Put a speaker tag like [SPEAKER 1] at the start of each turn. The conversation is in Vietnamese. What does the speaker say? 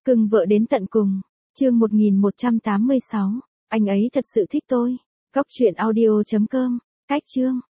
[SPEAKER 1] Cưng vợ đến tận cùng. Chương 1186. Anh ấy thật sự thích tôi. Góc truyện audio.com. Cách chương.